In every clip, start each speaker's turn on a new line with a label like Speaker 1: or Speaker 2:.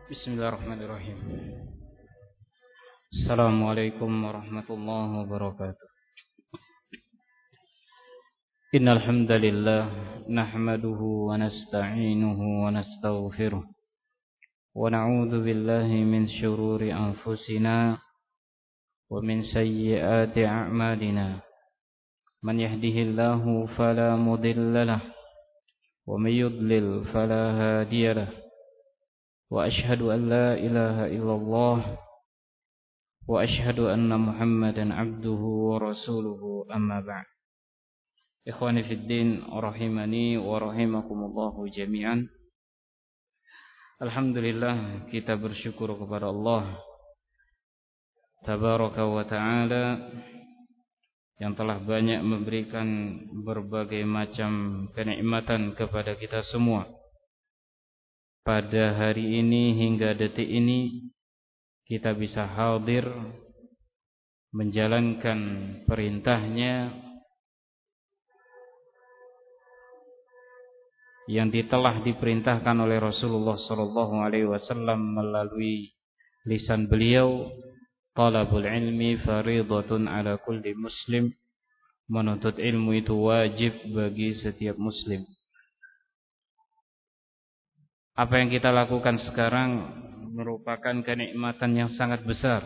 Speaker 1: Bismillahirrahmanirrahim. Assalamualaikum warahmatullahi wabarakatuh. Innal hamdalillah nahmaduhu wa nasta'inuhu wa nastaghfiruh wa na'udzu billahi min shururi anfusina wa min sayyiati a'malina. Man yahdihillahu fala mudilla lahu wa may yudlil fala hadiya lahu. وأشهد أن لا إله إلا الله وأشهد أن محمدا عبده ورسوله أما بعد. إخواني في الدين رحمني ورحمكم الله جميعا. Alhamdulillah, kita bersyukur kepada Allah Tabaraka wa Ta'ala yang telah banyak memberikan berbagai macam kenikmatan kepada kita semua. Pada hari ini hingga detik ini kita bisa hadir menjalankan perintahnya yang telah diperintahkan oleh Rasulullah SAW melalui lisan beliau. Talabul ilmi faridatun ala kulli muslim. Menuntut ilmu itu wajib bagi setiap muslim. Apa yang kita lakukan sekarang merupakan kenikmatan yang sangat besar,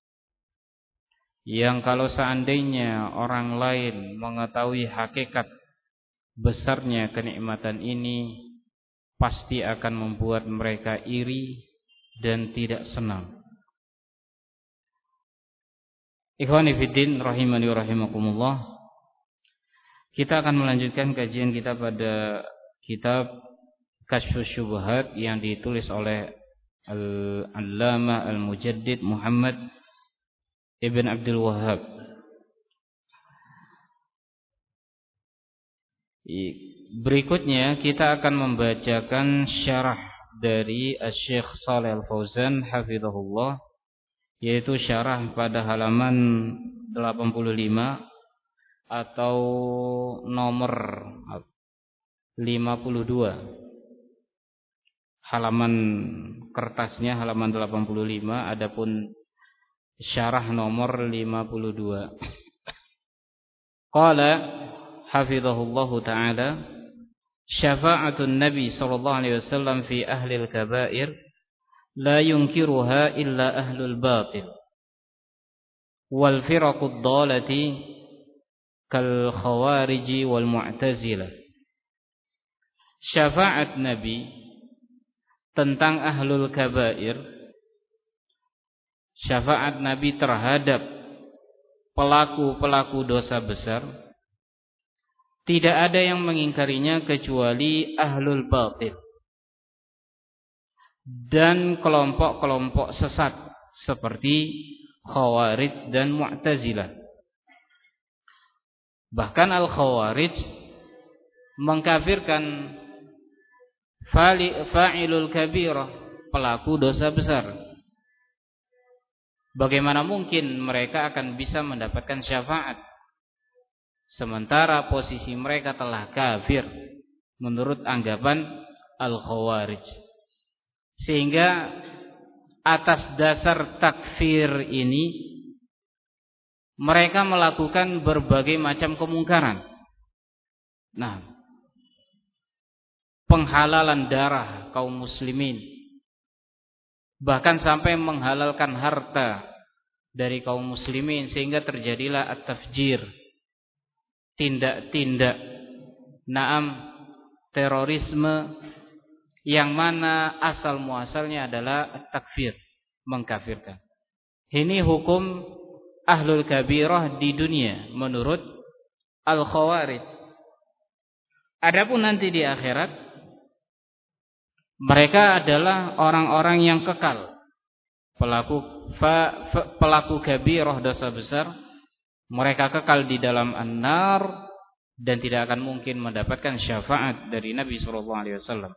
Speaker 1: yang kalau seandainya orang lain mengetahui hakikat besarnya kenikmatan ini, pasti akan membuat mereka iri dan tidak senang. Ikhwani fiddin rahimani wa rahimakumullah. Kita akan melanjutkan kajian kita pada kitab Kasyfus Syubhat yang ditulis oleh Al-Allamah Al-Mujaddid Muhammad Ibn Abdul Wahhab. Berikutnya kita akan membacakan syarah dari Asy-Syaikh Shalih Al-Fauzan hafizahullah, yaitu syarah pada halaman 85 atau nomor 52. Halaman kertasnya halaman 85, adapun syarah nomor 52. Qala hafizahullahu ta'ala, syafa'atun nabi sallallahu alaihi wasallam fi ahli al-kaba'ir la yunkiruha illa ahlul batil wal firaqud dhalati kal khawariji wal mu'tazilah. Syafa'at nabi tentang ahlul kabair, syafaat Nabi terhadap pelaku-pelaku dosa besar, tidak ada yang mengingkarinya kecuali ahlul batil dan kelompok-kelompok sesat seperti Khawarij dan Mu'tazilah. Bahkan al-Khawarij mengkafirkan fa'ilul kabirah, pelaku dosa besar. Bagaimana mungkin mereka akan bisa mendapatkan syafaat sementara posisi mereka telah kafir menurut anggapan al-Khawarij. Sehingga atas dasar takfir ini mereka melakukan berbagai macam kemungkaran. Nah, penghalalan darah kaum muslimin, bahkan sampai menghalalkan harta dari kaum muslimin, sehingga terjadilah at-tafjir, tindak-tindak terorisme yang mana asal muasalnya adalah at-takfir, mengkafirkan. Ini hukum ahlul kabirah di dunia menurut al-Khawarij. Adapun nanti di akhirat mereka adalah orang-orang yang kekal, pelaku kabirah dosa besar. Mereka kekal di dalam an-nar dan tidak akan mungkin mendapatkan syafaat dari Nabi SAW.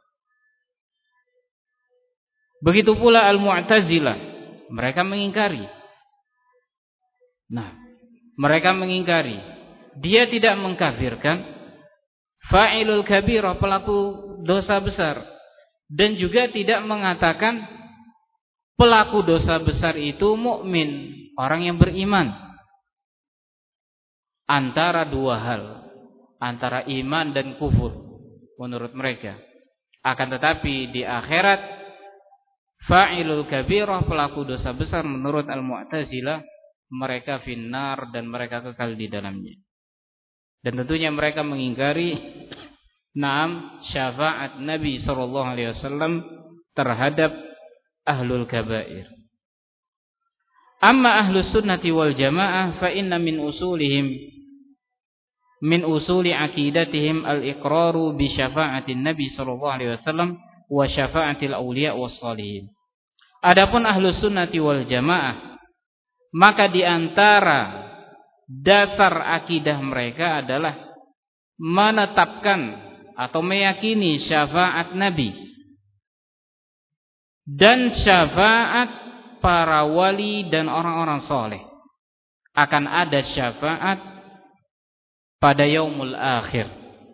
Speaker 1: Begitu pula al-Mu'tazilah, mereka mengingkari. Nah, mereka mengingkari. Dia tidak mengkafirkan fa'ilul kabirah, pelaku dosa besar, dan juga tidak mengatakan pelaku dosa besar itu mukmin, orang yang beriman. Antara dua hal, antara iman dan kufur menurut mereka. Akan tetapi di akhirat fa'ilul kabirah, pelaku dosa besar menurut Al-Mu'tazilah, mereka finnar dan mereka kekal di dalamnya. Dan tentunya mereka mengingkari syafaat Nabi SAW terhadap ahlul kabair. Amma ahlus sunnati wal jamaah fa inna min usuli aqidatihim al-iqraru bi syafa'atin Nabi SAW wa syafa'atil awliya was salihin. Adapun ahlus sunnati wal jamaah, maka di antara dasar akidah mereka adalah menetapkan atau meyakini syafaat Nabi dan syafaat para wali dan orang-orang soleh. Akan ada syafaat pada yaumul akhir,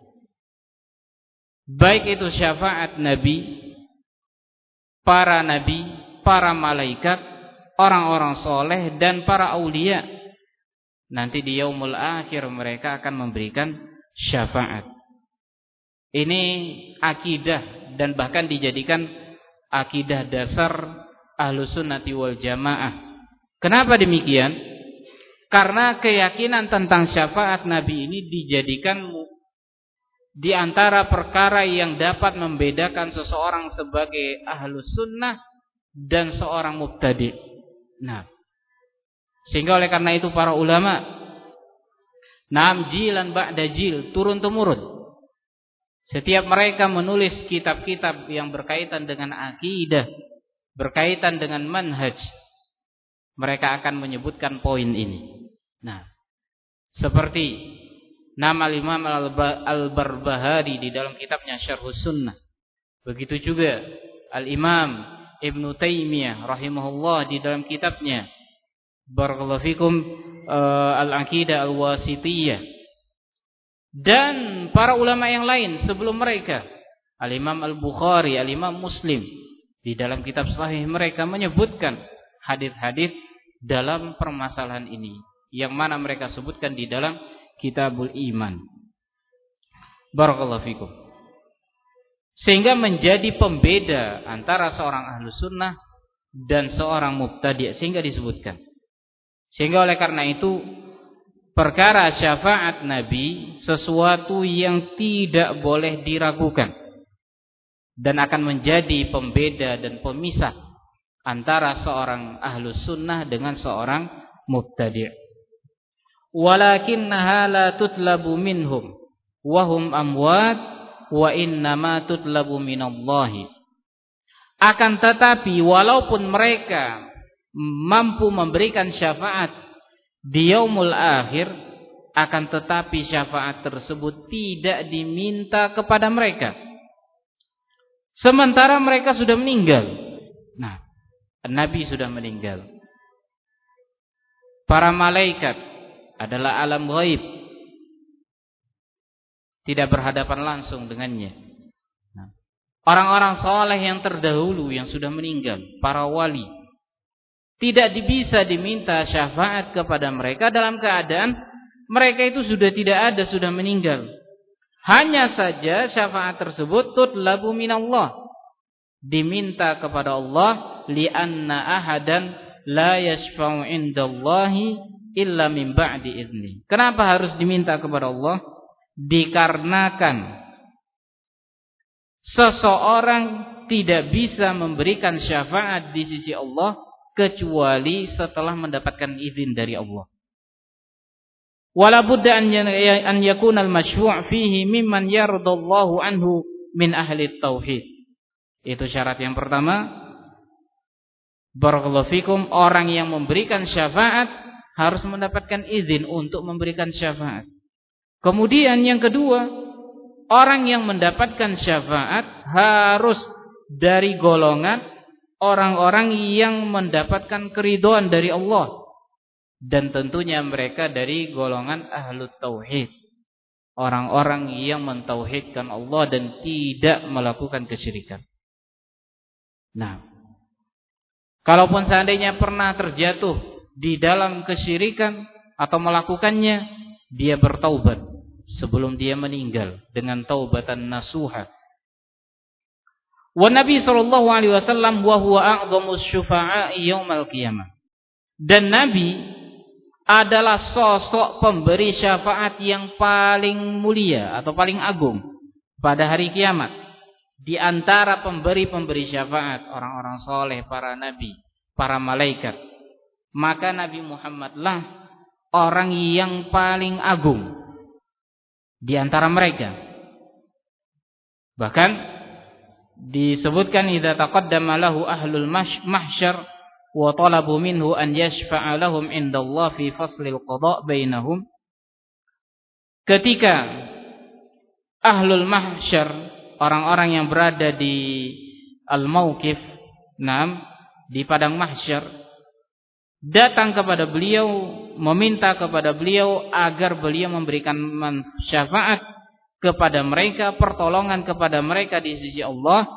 Speaker 1: baik itu syafaat Nabi, para malaikat, orang-orang soleh dan para aulia. Nanti di yaumul akhir mereka akan memberikan syafaat. Ini akidah dan bahkan dijadikan akidah dasar Ahlus Sunnati wal Jamaah. Kenapa demikian? Karena keyakinan tentang syafaat Nabi ini dijadikan di antara perkara yang dapat membedakan seseorang sebagai Ahlus Sunnah dan seorang mubtadi'. Nah, sehingga oleh karena itu para ulama jilan ba'da jil, turun temurun, setiap mereka menulis kitab-kitab yang berkaitan dengan akidah, berkaitan dengan manhaj, mereka akan menyebutkan poin ini. Nah, seperti nama Imam Al-Barbahari di dalam kitabnya Syarhus Sunnah. Begitu juga Al-Imam Ibnu Taimiyah rahimahullah di dalam kitabnya Barakallahu fikum Al-Aqidah Al-Wasitiyah. Dan para ulama yang lain sebelum mereka, Al-Imam Al-Bukhari, Al-Imam Muslim, di dalam kitab sahih mereka menyebutkan hadis-hadis dalam permasalahan ini, yang mana mereka sebutkan di dalam Kitabul Iman. Barakallahu fikum. Sehingga menjadi pembeda antara seorang Ahlus Sunnah dan seorang mubtadi', sehingga disebutkan. Sehingga oleh karena itu perkara syafaat Nabi sesuatu yang tidak boleh diragukan dan akan menjadi pembeda dan pemisah antara seorang Ahlus Sunnah dengan seorang mubtadi'. Walakinnaha la tutlabu minhum wa hum amwat wa innama tutlabu minallahi. Akan tetapi walaupun mereka mampu memberikan syafaat di yaumul akhir, akan tetapi syafaat tersebut tidak diminta kepada mereka sementara mereka sudah meninggal. Nah, Nabi sudah meninggal. Para malaikat adalah alam ghaib, tidak berhadapan langsung dengannya. Nah, orang-orang saleh yang terdahulu yang sudah meninggal, para wali, tidak bisa diminta syafaat kepada mereka dalam keadaan mereka itu sudah tidak ada, sudah meninggal. Hanya saja syafaat tersebut tutlabu minallah, diminta kepada Allah, li'anna ahadan la yashfa'u indallahi illa min ba'di idzni. Kenapa harus diminta kepada Allah? Dikarenakan seseorang tidak bisa memberikan syafaat di sisi Allah kecuali setelah mendapatkan izin dari Allah. Wala budda an yakuna al-masyfu' fihi mimman yardallahu anhu min ahli tauhid. Itu syarat yang pertama. Barakallahu fikum, orang yang memberikan syafaat harus mendapatkan izin untuk memberikan syafaat. Kemudian yang kedua, orang yang mendapatkan syafaat harus dari golongan orang-orang yang mendapatkan keridhaan dari Allah, dan tentunya mereka dari golongan ahlut tauhid, orang-orang yang mentauhidkan Allah dan tidak melakukan kesyirikan. Nah, Kalaupun seandainya pernah terjatuh di dalam kesyirikan atau melakukannya, dia bertaubat sebelum dia meninggal dengan taubatan nasuha. Wa Nabi sallallahu alaihi wasallam wa huwa a'dhamus syufa'a yaumal qiyamah. Dan Nabi adalah sosok pemberi syafaat yang paling mulia atau paling agung pada hari kiamat. Di antara pemberi-pemberi syafaat, orang-orang soleh, para nabi, para malaikat, maka Nabi Muhammadlah orang yang paling agung di antara mereka. Bahkan disebutkan idza taqaddama lahu ahlul mahsyar wa talabu minhu an yashfa'a lahum indallah fi faslil qada' bainahum. Ketika ahlul mahsyar, orang-orang yang berada di al-mauqif, di padang mahsyar, datang kepada beliau, meminta kepada beliau agar beliau memberikan syafaat kepada mereka, pertolongan kepada mereka di sisi Allah.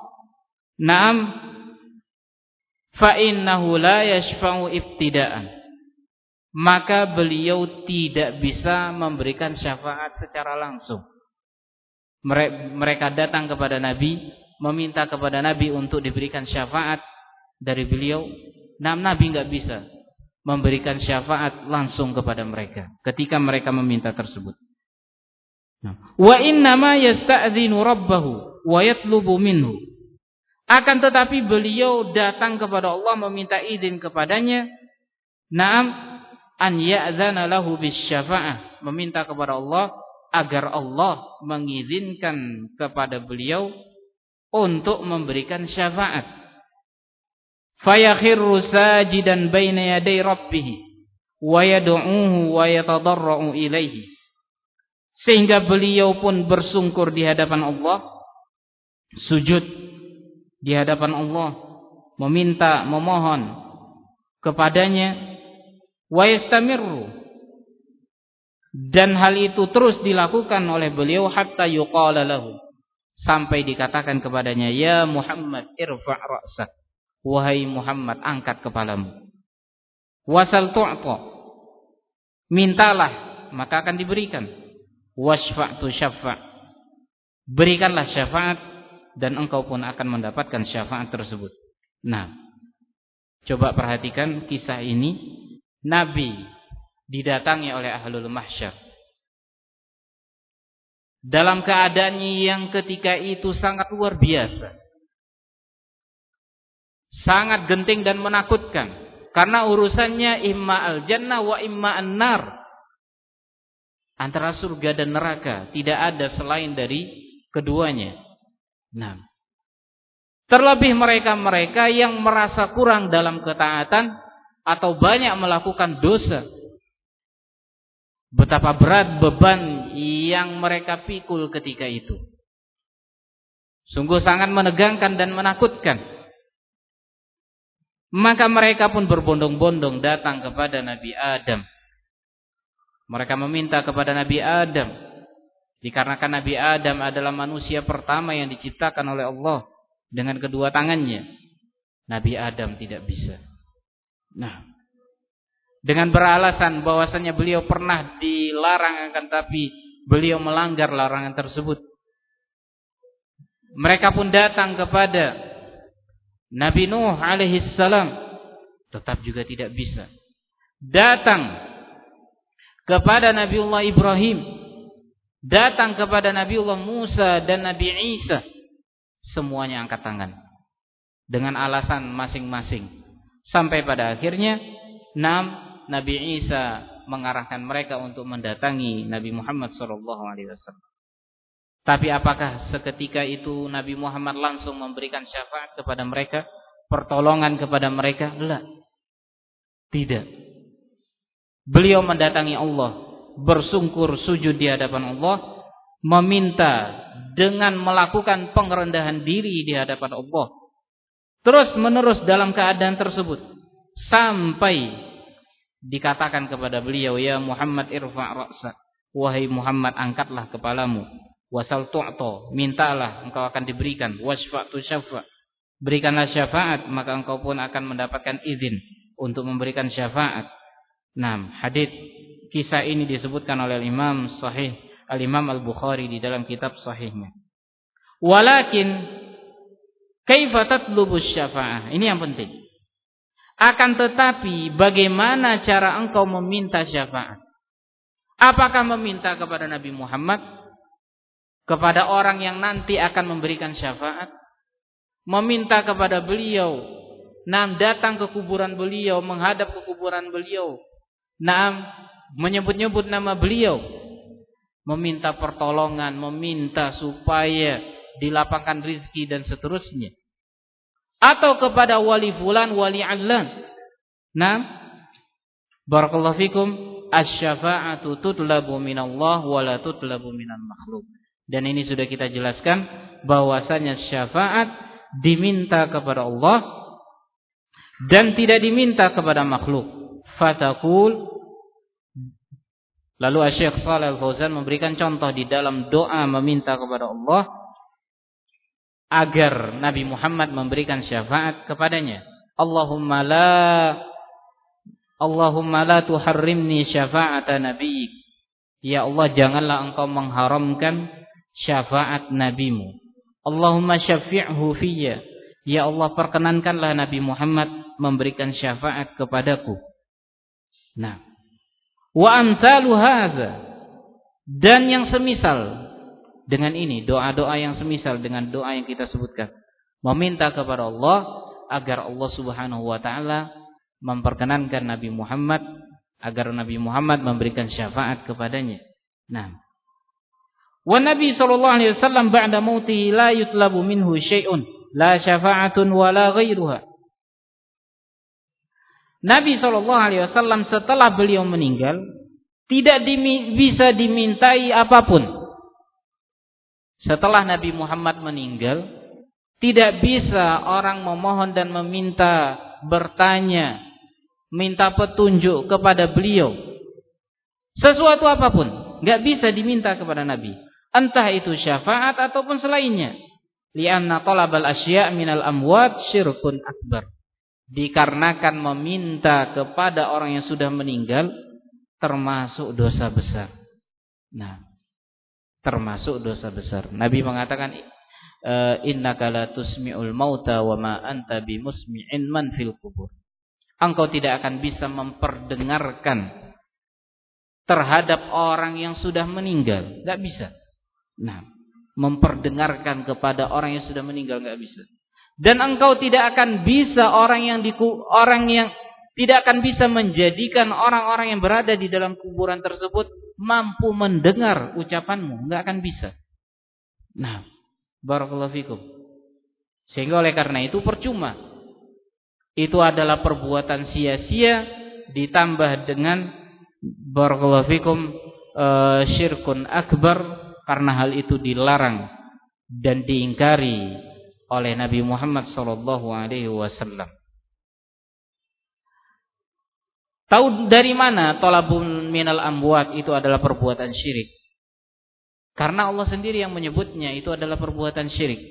Speaker 1: Fa innahu la yashfa'u ibtida'an. Maka beliau tidak bisa memberikan syafaat secara langsung. Mereka datang kepada Nabi, meminta kepada Nabi untuk diberikan syafaat dari beliau. Nabi enggak bisa memberikan syafaat langsung kepada mereka ketika mereka meminta tersebut. Wa inna ma yasta'dzinu rabbahu wa yatlubu minhu. Akan tetapi beliau datang kepada Allah meminta izin kepadanya, an ya'zana lahu bisyafa'ah, meminta kepada Allah agar Allah mengizinkan kepada beliau untuk memberikan syafaat. Fayakhirru sajidan baina yaday rabbih wa yad'uuhu wa yatadarra'u ilaihi. Sehingga beliau pun bersungkur di hadapan Allah, sujud di hadapan Allah, meminta, memohon kepadanya, wa yastamirru. Dan hal itu terus dilakukan oleh beliau hatta yuqala lahu, sampai dikatakan kepadanya, ya Muhammad irfa' ra'sak, wahai Muhammad angkat kepalamu. Wasal tu'ta, mintalah maka akan diberikan. Wasfa' tu syafa', berikanlah syafaat dan engkau pun akan mendapatkan syafaat tersebut. Coba perhatikan kisah ini. Nabi didatangi oleh ahlul mahsyar dalam keadaan yang ketika itu sangat luar biasa, sangat genting dan menakutkan, karena urusannya imma al-jannah wa imma an-nar, antara surga dan neraka, tidak ada selain dari keduanya. Terlebih mereka-mereka yang merasa kurang dalam ketaatan atau banyak melakukan dosa, betapa berat beban yang mereka pikul ketika itu. Sungguh sangat menegangkan dan menakutkan. Maka mereka pun berbondong-bondong datang kepada Nabi Adam. Mereka meminta kepada Nabi Adam, dikarenakan Nabi Adam adalah manusia pertama yang diciptakan oleh Allah dengan kedua tangannya. Nabi Adam tidak bisa. Dengan beralasan bahwasanya beliau pernah dilarang, akan tapi beliau melanggar larangan tersebut. Mereka pun datang kepada Nabi Nuh alaihi salam, tetap juga tidak bisa. Datang kepada Nabiullah Ibrahim, datang kepada Nabiullah Musa dan Nabi Isa, semuanya angkat tangan dengan alasan masing-masing. Sampai pada akhirnya Nabi Isa mengarahkan mereka untuk mendatangi Nabi Muhammad SAW. Tapi apakah seketika itu Nabi Muhammad langsung memberikan syafaat kepada mereka, pertolongan kepada mereka? Tidak. Beliau mendatangi Allah, bersungkur sujud di hadapan Allah, meminta dengan melakukan pengerendahan diri di hadapan Allah, terus menerus dalam keadaan tersebut, sampai dikatakan kepada beliau, ya Muhammad irfa' ra'sak, wahai Muhammad angkatlah kepalamu. Wasal tu'ta, mintalah engkau akan diberikan. Wasfa' tu syafa', berikanlah syafaat, maka engkau pun akan mendapatkan izin untuk memberikan syafaat. Nah, hadits kisah ini disebutkan oleh Imam Al-Bukhari di dalam kitab sahihnya. Walakin kaifa tatlubu syafa'ah? Ini yang penting. Akan tetapi bagaimana cara engkau meminta syafaat? Apakah meminta kepada Nabi Muhammad, kepada orang yang nanti akan memberikan syafaat? Meminta kepada beliau, datang ke kuburan beliau, menghadap ke kuburan beliau, menyebut-nyebut nama beliau, meminta pertolongan, meminta supaya dilapangkan rizki dan seterusnya. Atau kepada wali fulan, wali allan. Barakallahu fikum, asy-syafa'atu tutlabu minallah wa la tutlabu minal makhluk. Dan ini sudah kita jelaskan bahwasanya syafaat diminta kepada Allah dan tidak diminta kepada makhluk. Fatakul, lalu Syekh Shalih Al-Fauzan memberikan contoh di dalam doa meminta kepada Allah agar Nabi Muhammad memberikan syafaat kepadanya. Allahumma la tuharrimni syafa'ata nabiyyik. Ya Allah, janganlah engkau mengharamkan syafaat nabimu. Allahumma syafi'hu fiyya. Ya Allah, perkenankanlah Nabi Muhammad memberikan syafaat kepadaku. Nah, wa amsalu hadza, dan yang semisal dengan ini, doa-doa yang semisal dengan doa yang kita sebutkan, meminta kepada Allah agar Allah Subhanahu wa taala memperkenankan Nabi Muhammad, agar Nabi Muhammad memberikan syafaat kepadanya. Nah, wa Nabi sallallahu alaihi wasallam ba'da mautihi la yutlabu minhu syai'un, la syafa'atun wa la ghairuha. Nabi sallallahu alaihi wasallam setelah beliau meninggal tidak bisa dimintai apapun. Setelah Nabi Muhammad meninggal, tidak bisa orang memohon dan meminta, bertanya, minta petunjuk kepada beliau. Sesuatu apapun, enggak bisa diminta kepada Nabi. Entah itu syafaat ataupun selainnya. Li'anna talabal asya' minal amwat syirkun akbar. Dikarenakan meminta kepada orang yang sudah meninggal termasuk dosa besar. Nah, termasuk dosa besar. Nabi mengatakan, innaka la tusmi'ul mauta wa ma anta bimusmi'in man fil kubur. Engkau tidak akan bisa memperdengarkan terhadap orang yang sudah meninggal, enggak bisa. Nah, memperdengarkan kepada orang yang sudah meninggal enggak bisa. Dan engkau tidak akan bisa tidak akan bisa menjadikan orang-orang yang berada di dalam kuburan tersebut mampu mendengar ucapanmu, enggak akan bisa. Nah, barakallahu fikum. Sehingga oleh karena itu percuma. Itu adalah perbuatan sia-sia ditambah dengan barakallahu fikum syirkun akbar, karena hal itu dilarang dan diingkari oleh Nabi Muhammad sallallahu alaihi wasallam. Tahu dari mana talabun minal amwat itu adalah perbuatan syirik? Karena Allah sendiri yang menyebutnya itu adalah perbuatan syirik.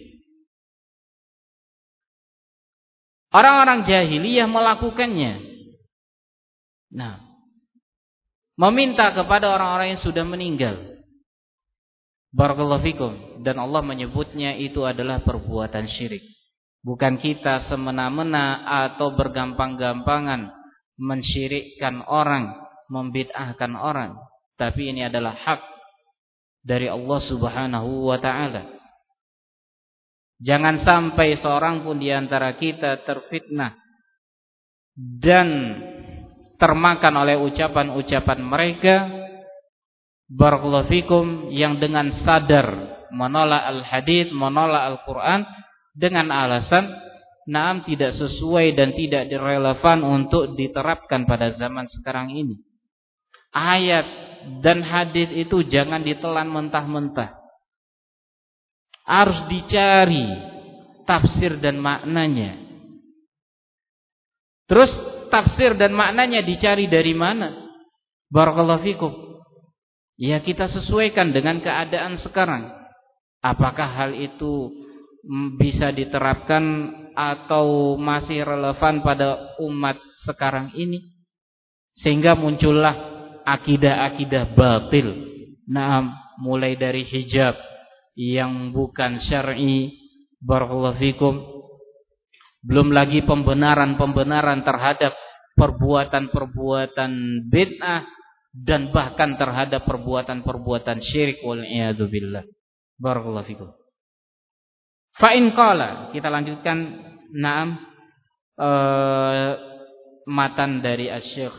Speaker 1: Orang-orang jahiliyah melakukannya. Nah, meminta kepada orang-orang yang sudah meninggal. Barakallahu fikum. Dan Allah menyebutnya itu adalah perbuatan syirik. Bukan kita semena-mena atau bergampang-gampangan mensyirikkan orang, membid'ahkan orang, tapi ini adalah hak dari Allah Subhanahu wa ta'ala. Jangan sampai seorang pun di antara kita terfitnah dan termakan oleh ucapan-ucapan mereka, barakallahu fikum, yang dengan sadar menolak al-hadits, menolak Al-Quran dengan alasan naam tidak sesuai dan tidak relevan untuk diterapkan pada zaman sekarang ini. Ayat dan hadis itu jangan ditelan mentah-mentah. Harus dicari tafsir dan maknanya. Terus tafsir dan maknanya dicari dari mana? Barakallahu fikum. Ya, kita sesuaikan dengan keadaan sekarang. Apakah hal itu bisa diterapkan atau masih relevan pada umat sekarang ini, sehingga muncullah akidah-akidah batil. Nah, mulai dari hijab yang bukan syar'i, barakallahu fikum, belum lagi pembenaran-pembenaran terhadap perbuatan-perbuatan bid'ah dan bahkan terhadap perbuatan-perbuatan syirik wal iyadu billah. Barakallahu fikum. Fa in qala, kita lanjutkan matan dari Asy-Syaikh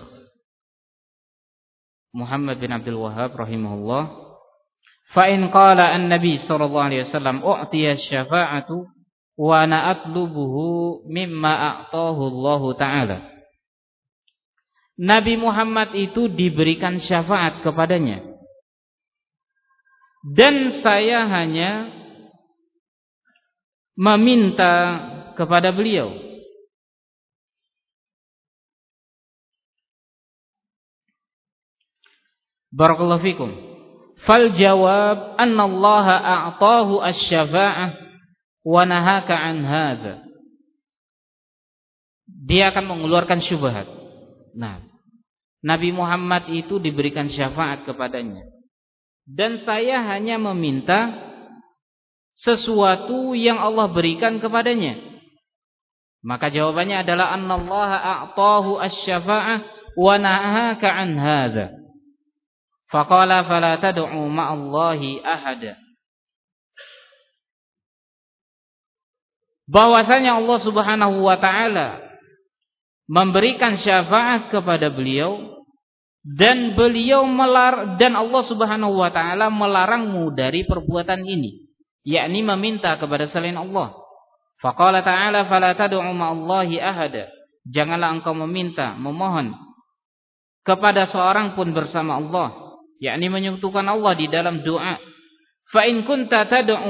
Speaker 1: Muhammad bin Abdul Wahhab rahimahullah. Fa in qala an-nabi sallallahu alaihi wasallam u'tiya syafa'atu wa ana atlubuhu mimma a'tahu Allah taala. Nabi Muhammad itu diberikan syafaat kepadanya, dan saya hanya meminta kepada beliau. Barakallahu fikum. Fal jawab anna Allah a'tahu asy-syafa'ah wa nahaka an hadza. Dia akan mengeluarkan syubhat. Nah, Nabi Muhammad itu diberikan syafaat kepadanya, dan saya hanya meminta sesuatu yang Allah berikan kepadanya. Maka jawabannya adalah annallaha a'tahu asy-syafa'ah wa nahaka an hadza. Faqala fala tad'u ma'allahi ahada. Bahwasanya Allah Subhanahu wa taala memberikan syafaat kepada beliau, dan beliau dan Allah Subhanahu wa taala melarangmu dari perbuatan ini, yakni meminta kepada selain Allah. Faqala ta'ala fala tad'u ma'allahi ahada. Janganlah engkau memohon kepada seorang pun bersama Allah, yakni menyekutukan Allah di dalam doa. Fa in kunta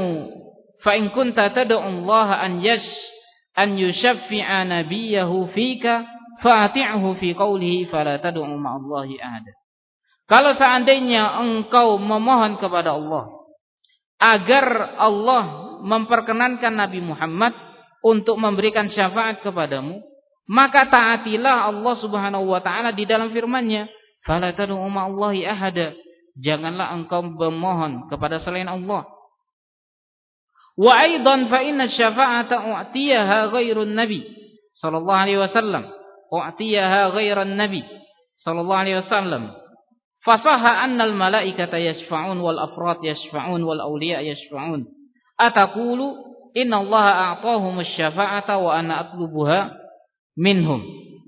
Speaker 1: tad'u Allah an yushaffi'a nabiyahu fika fa'ati'hu fi qawlihi fala tad'u ma'allahi ahada. Kalau seandainya engkau memohon kepada Allah agar Allah memperkenankan Nabi Muhammad untuk memberikan syafaat kepadamu, maka taatilah Allah Subhanahu wa taala di dalam firman-Nya, fala tad'u ma'allahi ahada. Janganlah engkau memohon kepada selain Allah. Wa aidan fa inna syafa'ata u'tiyaha ghairun nabi sallallahu alaihi wasallam. U'tiyaha ghairan nabi sallallahu alaihi wasallam. Fasaha annal malaikata yashfa'un wal afrat yashfa'un wal awliya yashfa'un. Ataqulu inna Allaha a'tahum asy-syafa'ata wa ana atlubuha minhum.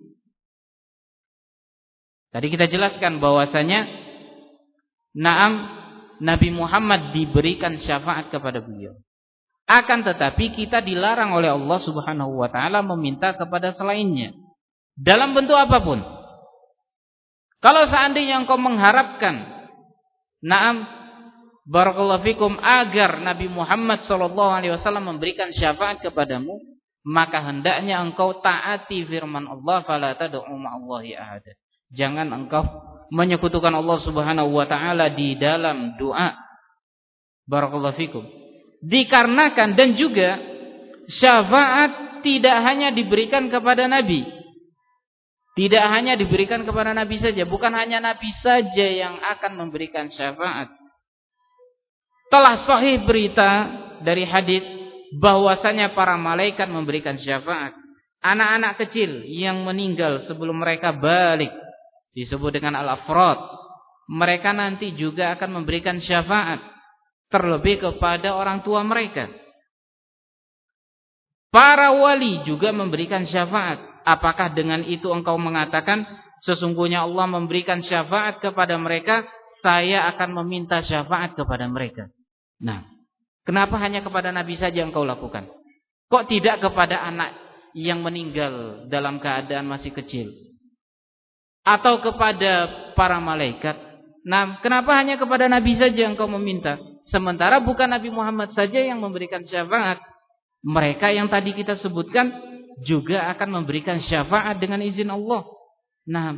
Speaker 1: Tadi kita jelaskan bahwasanya Nabi Muhammad diberikan syafaat kepada beliau. Akan tetapi kita dilarang oleh Allah Subhanahu wa taala meminta kepada selainnya dalam bentuk apapun. Kalau seandainya engkau mengharapkan barakallahu fikum agar Nabi Muhammad sallallahu alaihi wasallam memberikan syafaat kepadamu, maka hendaknya engkau taati firman Allah, fala tad'u ma'allahi ahada. Jangan engkau menyekutukan Allah Subhanahu wa taala di dalam doa. Barakallahu fikum. Dikarenakan dan juga syafaat tidak hanya diberikan kepada Nabi. Tidak hanya diberikan kepada Nabi saja. Bukan hanya Nabi saja yang akan memberikan syafaat. Telah sahih berita dari hadis bahwasanya para malaikat memberikan syafaat. Anak-anak kecil yang meninggal sebelum mereka balik, disebut dengan al-afrad, mereka nanti juga akan memberikan syafaat. Terlebih kepada orang tua mereka. Para wali juga memberikan syafaat. Apakah dengan itu engkau mengatakan sesungguhnya Allah memberikan syafaat kepada mereka, saya akan meminta syafaat kepada mereka? Nah, kenapa hanya kepada Nabi saja engkau lakukan? Kok tidak kepada anak yang meninggal dalam keadaan masih kecil? Atau kepada para malaikat? Nah, kenapa hanya kepada Nabi saja engkau meminta? Sementara bukan Nabi Muhammad saja yang memberikan syafaat. Mereka yang tadi kita sebutkan juga akan memberikan syafaat dengan izin Allah. Nah,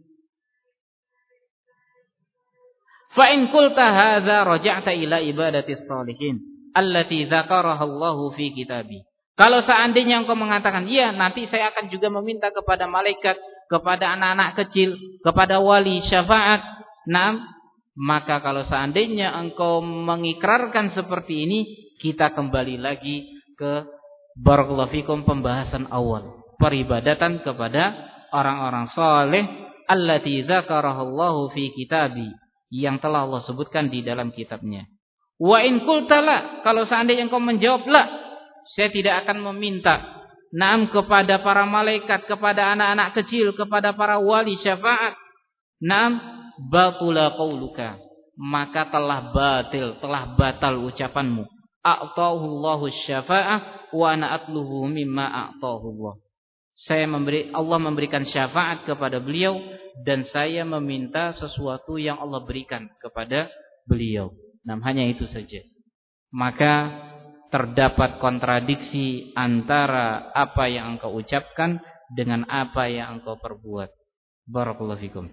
Speaker 1: fa in qulta hadza raja'ta ila ibadatis shalihin allati dzakaraha Allah fi kitabi. Kalau seandainya engkau mengatakan, iya nanti saya akan juga meminta kepada malaikat, kepada anak-anak kecil, kepada wali syafaat. Nah, maka kalau seandainya engkau mengikrarkan seperti ini, kita kembali lagi ke barakallahu fikum pembahasan awal, peribadatan kepada orang-orang saleh allati dzakarahallahu fi kitabi, yang telah Allah sebutkan di dalam kitabnya. Wa in qulta la, kalau seandainya engkau menjawab la, saya tidak akan meminta naam kepada para malaikat, kepada anak-anak kecil, kepada para wali syafaat. Naam batula qauluka, maka telah batal ucapanmu. A'tahullahu syafa'ah wa ana atluhu mimma a'tahullah. Allah memberikan syafaat kepada beliau dan saya meminta sesuatu yang Allah berikan kepada beliau. Nah, hanya itu saja. Maka terdapat kontradiksi antara apa yang engkau ucapkan dengan apa yang engkau perbuat. Barakallahu fikum.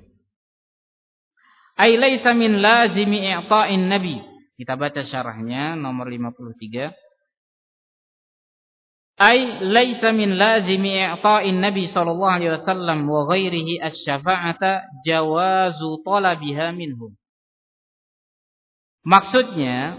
Speaker 1: Ai laisa min lazimi i'ta'in nabi. Kita baca syarahnya nomor 53. Ai laisa min lazimi i'ta'in nabi sallallahu alaihi wasallam wa ghairihi asy-syafa'ata jawazu talabiha minhum. Maksudnya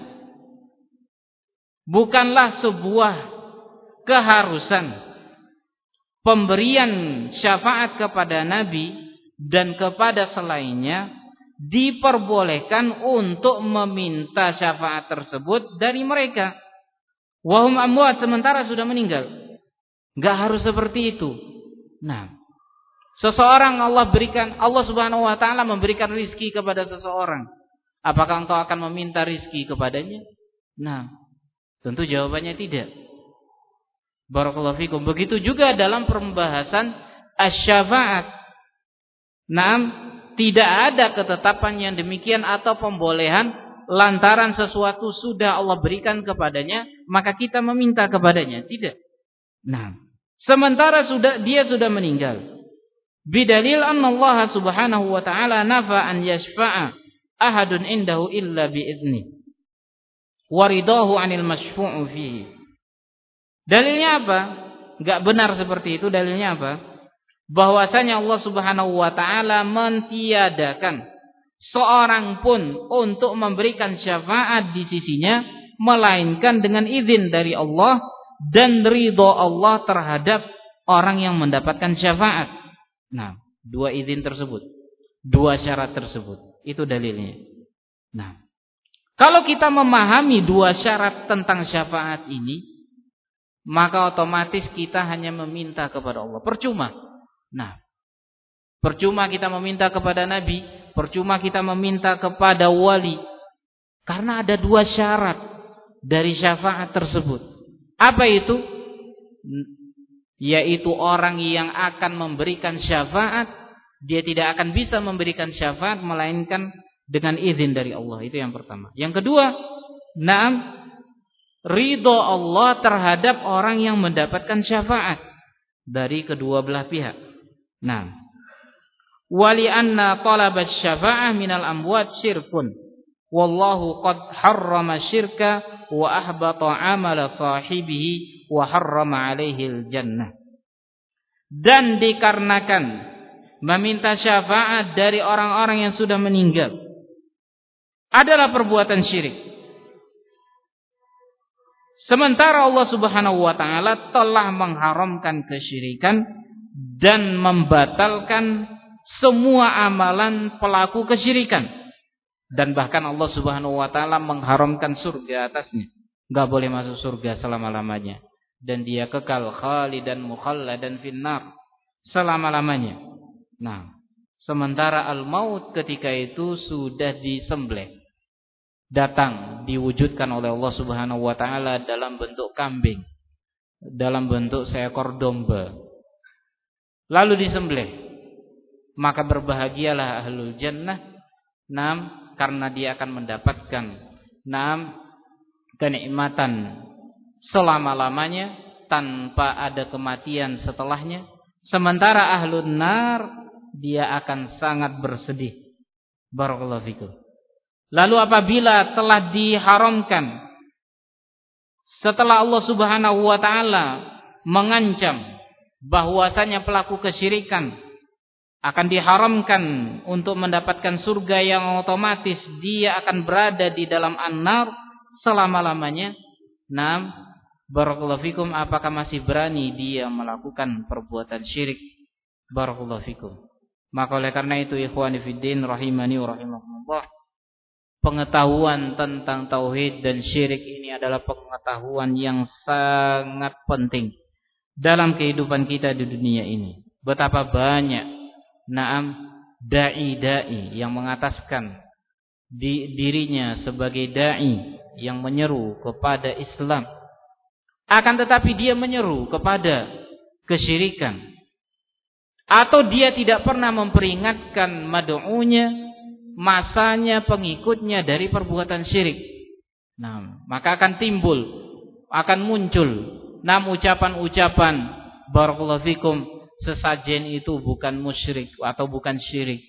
Speaker 1: bukanlah sebuah keharusan pemberian syafaat kepada nabi dan kepada selainnya diperbolehkan untuk meminta syafaat tersebut dari mereka. Wahum amwat, sementara sudah meninggal. Enggak harus seperti itu. Nah, seseorang Allah Subhanahu wa taala memberikan rizki kepada seseorang. Apakah engkau akan meminta rizki kepadanya? Nah, tentu jawabannya tidak. Barakallahu fikum. Begitu juga dalam pembahasan asy-syafaat. Naam, tidak ada ketetapan yang demikian atau pembolehan lantaran sesuatu sudah Allah berikan kepadanya maka kita meminta kepadanya, tidak. Nah, sementara dia sudah meninggal. Bidalil anna Allah Subhanahu wa taala nafa an yashfa'a ahadun indahu illa biizni wa ridahu 'anil masyfu'u fihi. Dalilnya apa? Enggak benar seperti itu. Dalilnya apa? Bahwasanya Allah Subhanahu wa taala mentiadakan seorang pun untuk memberikan syafaat di sisinya melainkan dengan izin dari Allah dan ridha Allah terhadap orang yang mendapatkan syafaat. Nah, dua izin tersebut, dua syarat tersebut, itu dalilnya. Nah, kalau kita memahami dua syarat tentang syafaat ini, maka otomatis kita hanya meminta kepada Allah. Percuma. Nah, percuma kita meminta kepada Nabi, percuma kita meminta kepada wali. Karena ada dua syarat dari syafaat tersebut. Apa itu? Yaitu orang yang akan memberikan syafaat, dia tidak akan bisa memberikan syafaat melainkan dengan izin dari Allah. Itu yang pertama. Yang kedua, ridho Allah terhadap orang yang mendapatkan syafaat dari kedua belah pihak. Nah, wali anna talaba syafa'ah minal amwat syirkun wallahu qad harrama syirka wa ahbata amala sahibihi wa harrama alaihi jannah. Dan dikarenakan meminta syafaat dari orang-orang yang sudah meninggal adalah perbuatan syirik, sementara Allah Subhanahu wa taala telah mengharamkan kesyirikan dan membatalkan semua amalan pelaku kesyirikan. Dan bahkan Allah Subhanahu wa taala mengharamkan surga atasnya. Enggak boleh masuk surga selama-lamanya. Dan dia kekal khalidan mukhalladan finnar, selama-lamanya. Nah, sementara al-maut ketika itu sudah disembelih. Datang diwujudkan oleh Allah Subhanahu wa taala dalam bentuk kambing, dalam bentuk seekor domba. Lalu disembelih, maka berbahagialah ahlul jannah, karena dia akan mendapatkan kenikmatan selama-lamanya tanpa ada kematian setelahnya. Sementara ahlun nar, dia akan sangat bersedih. Barakallahu fikum. Lalu apabila telah diharamkan Setelah Allah Subhanahu wa taala mengancam bahwasanya pelaku kesyirikan akan diharamkan untuk mendapatkan surga yang otomatis dia akan berada di dalam an-nar selama-lamanya. Nah, barakallahu fikum, apakah masih berani dia melakukan perbuatan syirik? Barakallahu fikum. Maka oleh karena itu ikhwani fiddin rahimani wa rahimakumullah, pengetahuan tentang tauhid dan syirik ini adalah pengetahuan yang sangat penting dalam kehidupan kita di dunia ini. Betapa banyak dai-dai yang mengataskan dirinya sebagai dai yang menyeru kepada Islam, akan tetapi dia menyeru kepada kesyirikan, atau dia tidak pernah memperingatkan mad'unya, masanya, pengikutnya dari perbuatan syirik. Nah, maka akan muncul ucapan-ucapan barakallahu fikum, sesajen itu bukan musyrik atau bukan syirik.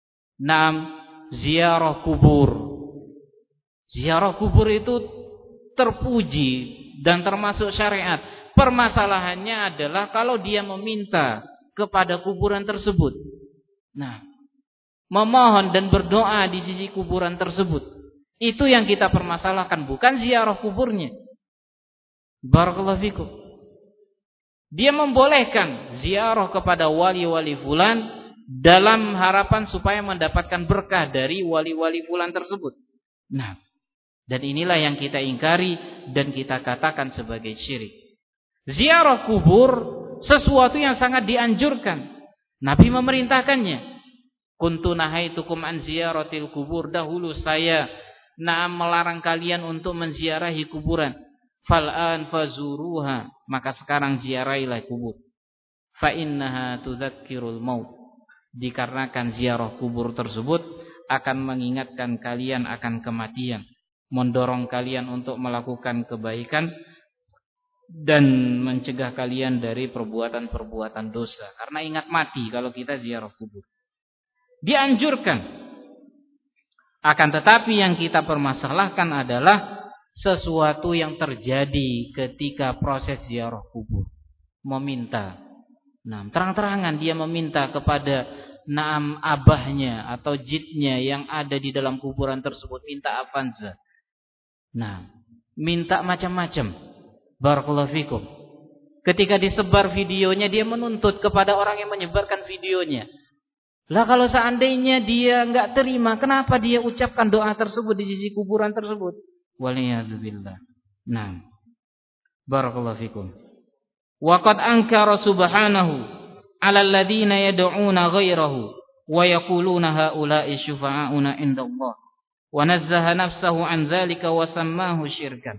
Speaker 1: Ziarah kubur. Ziarah kubur itu terpuji dan termasuk syariat. Permasalahannya adalah kalau dia meminta kepada kuburan tersebut. Memohon dan berdoa di sisi kuburan tersebut. Itu yang kita permasalahkan, bukan ziarah kuburnya. Barakallahu fikum. Dia membolehkan ziarah kepada wali-wali fulan dalam harapan supaya mendapatkan berkah dari wali-wali fulan tersebut. Dan inilah yang kita ingkari dan kita katakan sebagai syirik. Ziarah kubur sesuatu yang sangat dianjurkan. Nabi memerintahkannya. Kuntu nahaitukum an ziyaratil kubur. Dahulu saya melarang kalian untuk menziarahi kuburan. Fal'an fazuruha, maka sekarang ziarahilah kubur. Fa innaha tudzakirul maut, dikarenakan ziarah kubur tersebut akan mengingatkan kalian akan kematian, mendorong kalian untuk melakukan kebaikan dan mencegah kalian dari perbuatan-perbuatan dosa. Karena ingat mati kalau kita ziarah kubur. Dianjurkan. Akan tetapi yang kita permasalahkan adalah sesuatu yang terjadi ketika proses ziarah kubur. Meminta. Terang-terangan dia meminta kepada abahnya atau jidnya yang ada di dalam kuburan tersebut. Minta avanza. Minta macam-macam. Barakallahu fikum. Ketika disebar videonya, dia menuntut kepada orang yang menyebarkan videonya. Lah kalau seandainya dia enggak terima, kenapa dia ucapkan doa tersebut di sisi kuburan tersebut? Waliyadzubillah. Barakallahu fikum. Wa qad ankara subhanahu 'ala alladziina yad'uuna ghairahu wa yaquluuna haula'i syufa'auna 'indallah. Wa nazzaha nafsahu 'an dzalika wa sammahu syirkan.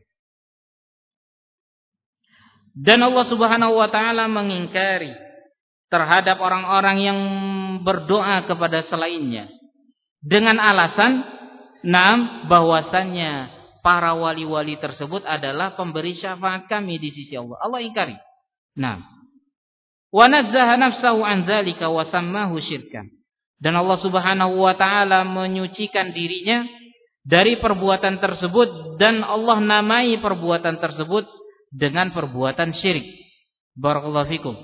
Speaker 1: Dan Allah Subhanahu wa taala mengingkari terhadap orang-orang yang berdoa kepada selainnya dengan alasan bahwasannya para wali-wali tersebut adalah pemberi syafaat kami di sisi Allah. Allah ingkari. Wa nazzaha nafsahu an dzalika wa sammahu syirkan. Dan Allah Subhanahu wa taala menyucikan dirinya dari perbuatan tersebut dan Allah namai perbuatan tersebut dengan perbuatan syirik. Barakallahu fikum.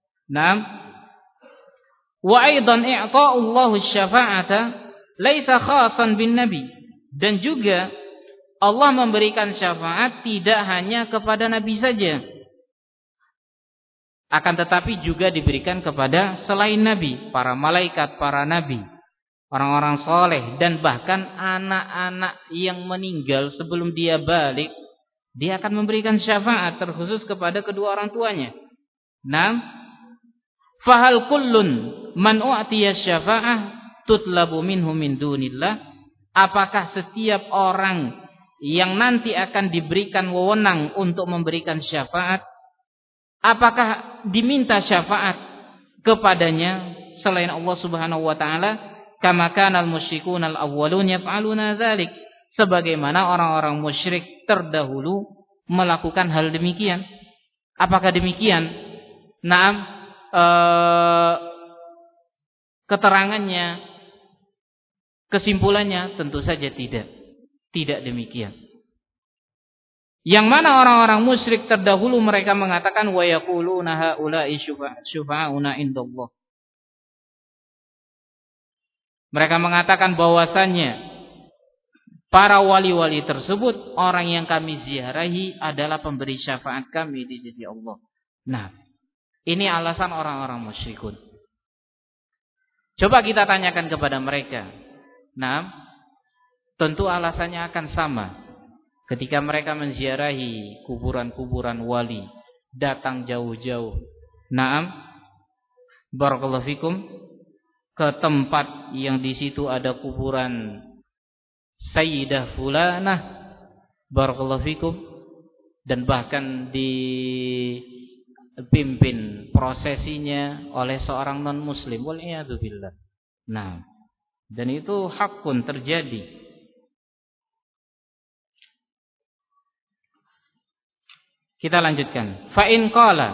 Speaker 1: Wa aidan i'ta'u Allahu syafa'ata laisa khasan bin nabi. Dan juga Allah memberikan syafaat tidak hanya kepada Nabi saja, akan tetapi juga diberikan kepada selain Nabi, para malaikat, para nabi, orang-orang soleh, dan bahkan anak-anak yang meninggal sebelum dia balik, dia akan memberikan syafaat terkhusus kepada kedua orang tuanya. Fahal kullun man u'tiya syafa'ah tutlabu minhu min dunillah. Apakah setiap orang yang nanti akan diberikan wewenang untuk memberikan syafaat, apakah diminta syafaat kepadanya selain Allah Subhanahu wa taala? Kama kana al-musyrikun al-awwalun yaf'aluna dzalik, sebagaimana orang-orang musyrik terdahulu melakukan hal demikian. Apakah demikian? Keterangannya, kesimpulannya tentu saja tidak. Tidak demikian. Yang mana orang-orang musyrik terdahulu mereka mengatakan wa yaquluna haula'i syufa'una indallah. Mereka mengatakan bahwasannya para wali-wali tersebut, orang yang kami ziarahi adalah pemberi syafaat kami di sisi Allah. Nah, ini alasan orang-orang musyrikun. Coba kita tanyakan kepada mereka. Nah, tentu alasannya akan sama. Ketika mereka menziarahi kuburan-kuburan wali, datang jauh-jauh. Naam, barakallahu fikum, ke tempat yang di situ ada kuburan Sayyidah Fulanah, barakallahu fikum, dan bahkan dipimpin prosesinya oleh seorang non muslim, wal iyadu billah. Nah, dan itu hakun terjadi. Kita lanjutkan. Fa in qala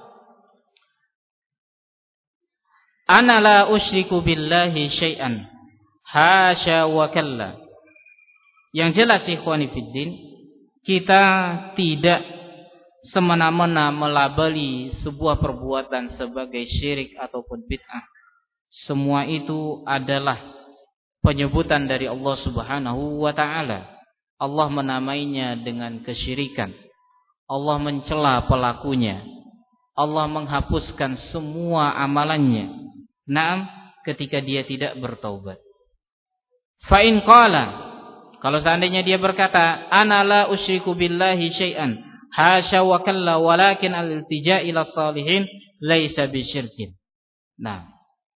Speaker 1: ana la usyriku billahi syai'an hasya wa kalla. Yang jelas ikhwani fiddin, kita tidak semena-mena melabeli sebuah perbuatan sebagai syirik ataupun bid'ah. Semua itu adalah penyebutan dari Allah Subhanahu wa taala. Allah menamainya dengan kesyirikan. Allah mencela pelakunya. Allah menghapuskan semua amalannya. Naam, ketika dia tidak bertaubat. Fa in qala, kalau seandainya dia berkata, ana la usyriku billahi syai'an hasya wa kalla walakin al-iltija' ila salihin laisa bisyirkin. Nah,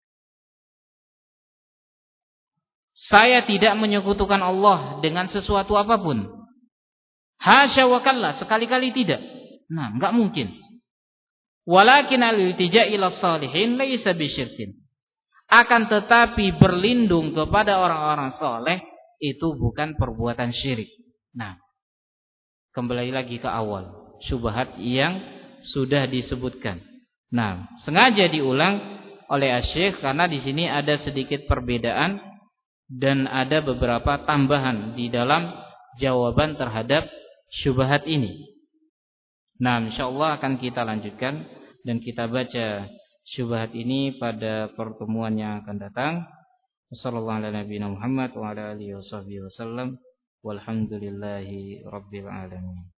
Speaker 1: saya tidak menyekutukan Allah dengan sesuatu apapun. Hasya wa kalla, sekali-kali tidak. Nah, enggak mungkin. Walakin al-iltija' ila salihin laisa bisyirkin. Akan tetapi berlindung kepada orang-orang saleh itu bukan perbuatan syirik. Nah, kembali lagi ke awal, syubhat yang sudah disebutkan. Nah, sengaja diulang oleh Asy-Syaikh karena di sini ada sedikit perbedaan dan ada beberapa tambahan di dalam jawaban terhadap syubhat ini. Nah, insyaallah akan kita lanjutkan dan kita baca syubhat ini pada pertemuan yang akan datang. Wassallallahu ala nabiyina Muhammad wa ala alihi wasallam. Walhamdulillahi rabbil alamin.